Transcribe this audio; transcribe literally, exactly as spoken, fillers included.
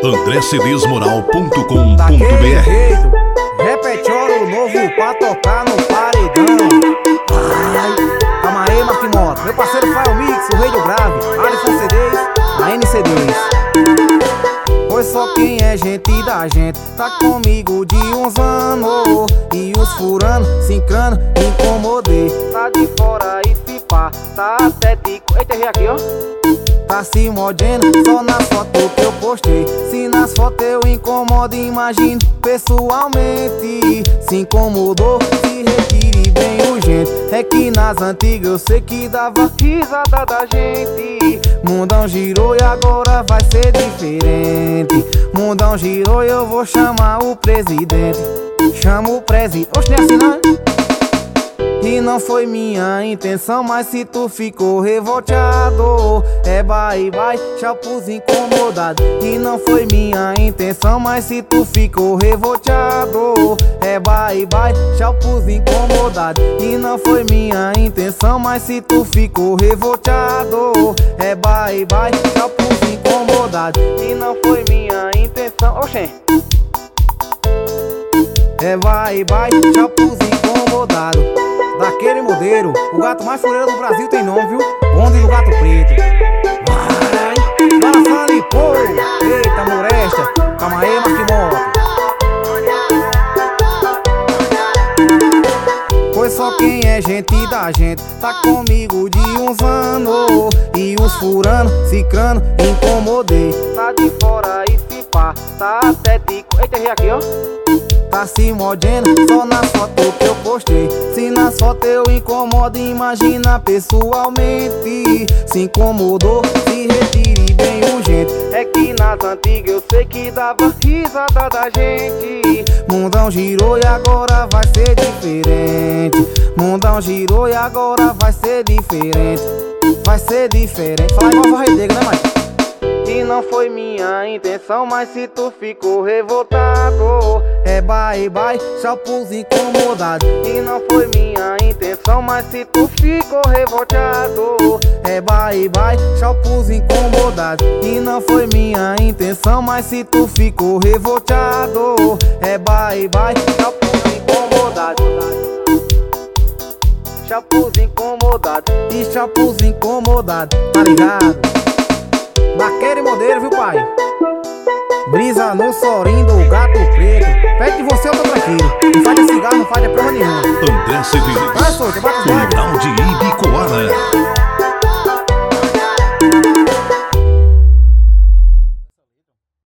andré cedês moral ponto com ponto Daquele br. jeito, repete ouro novo pra tocar no paredão. Ai, calma aí, Marquimoto. Meu parceiro Fire Mix, o rei do grave, Alisson C Ds, a N C Ds. Pois só quem é gente da gente tá comigo de uns anos. E os furando, cincando, incomodei. Tá de fora e se pá, tá até tico. Eita, errei aqui, ó. Tá se mordendo só nas fotos que eu postei. Se nas fotos eu incomodo, imagine pessoalmente. Se incomodou, se retire bem urgente. É que nas antigas eu sei que dava risada da gente. Mundão girou e agora vai ser diferente. Mundão girou e eu vou chamar o presidente. Chama o presidente. Oxe, não é assim não? E não foi minha intenção, mas se tu ficou revoltado, é bye bye, tchau pros incomodados. E não foi minha intenção, mas se tu ficou revoltado, é bye bye, tchau pros incomodados. E não foi minha intenção, mas se tu ficou revoltado, é bye bye, tchau pros incomodados. E não foi minha intenção, oxê. É bye bye, tchau pros incomodados. Daquele modelo, o gato mais fuleiro do Brasil tem nome, viu? Bonde do Gato Preto. Vai, balançando e pô. Eita, molesta. Calma aí, Marquimoto. Pois só quem é gente da gente tá comigo de uns anos. E os furando, cicrando, incomodei. Tá de fora e se pá, tá até tico. Eita, errei aqui, ó. Tá se mordendo só nas fotos que eu postei. Se nas fotos eu incomodo, imagina pessoalmente. Se incomodou, se retire bem urgente. É que nas antigas eu sei que dava risada da gente. Mundão girou e agora vai ser diferente. Mundão girou e agora vai ser diferente. Vai ser diferente. Fala igual a Varredega, né, mãe? E não foi minha intenção, mas se tu ficou revoltado, é bye bye, tchau pros incomodados. E não foi minha intenção, mas se tu ficou revoltado, é bye bye, tchau pros incomodados. E não foi minha intenção, mas se tu ficou revoltado, é bye bye, tchau pros incomodados. Tchau pros incomodados. E tchau pros incomodados, tá ligado? Daquele modelo, viu, pai? Brisa no sorinho do Gato Preto. Perto de você eu tô tranquilo. Não faz de cigarro, não faz de porra nenhuma. André Cedês, Vai, solta, bate os Rural de Ibicoara.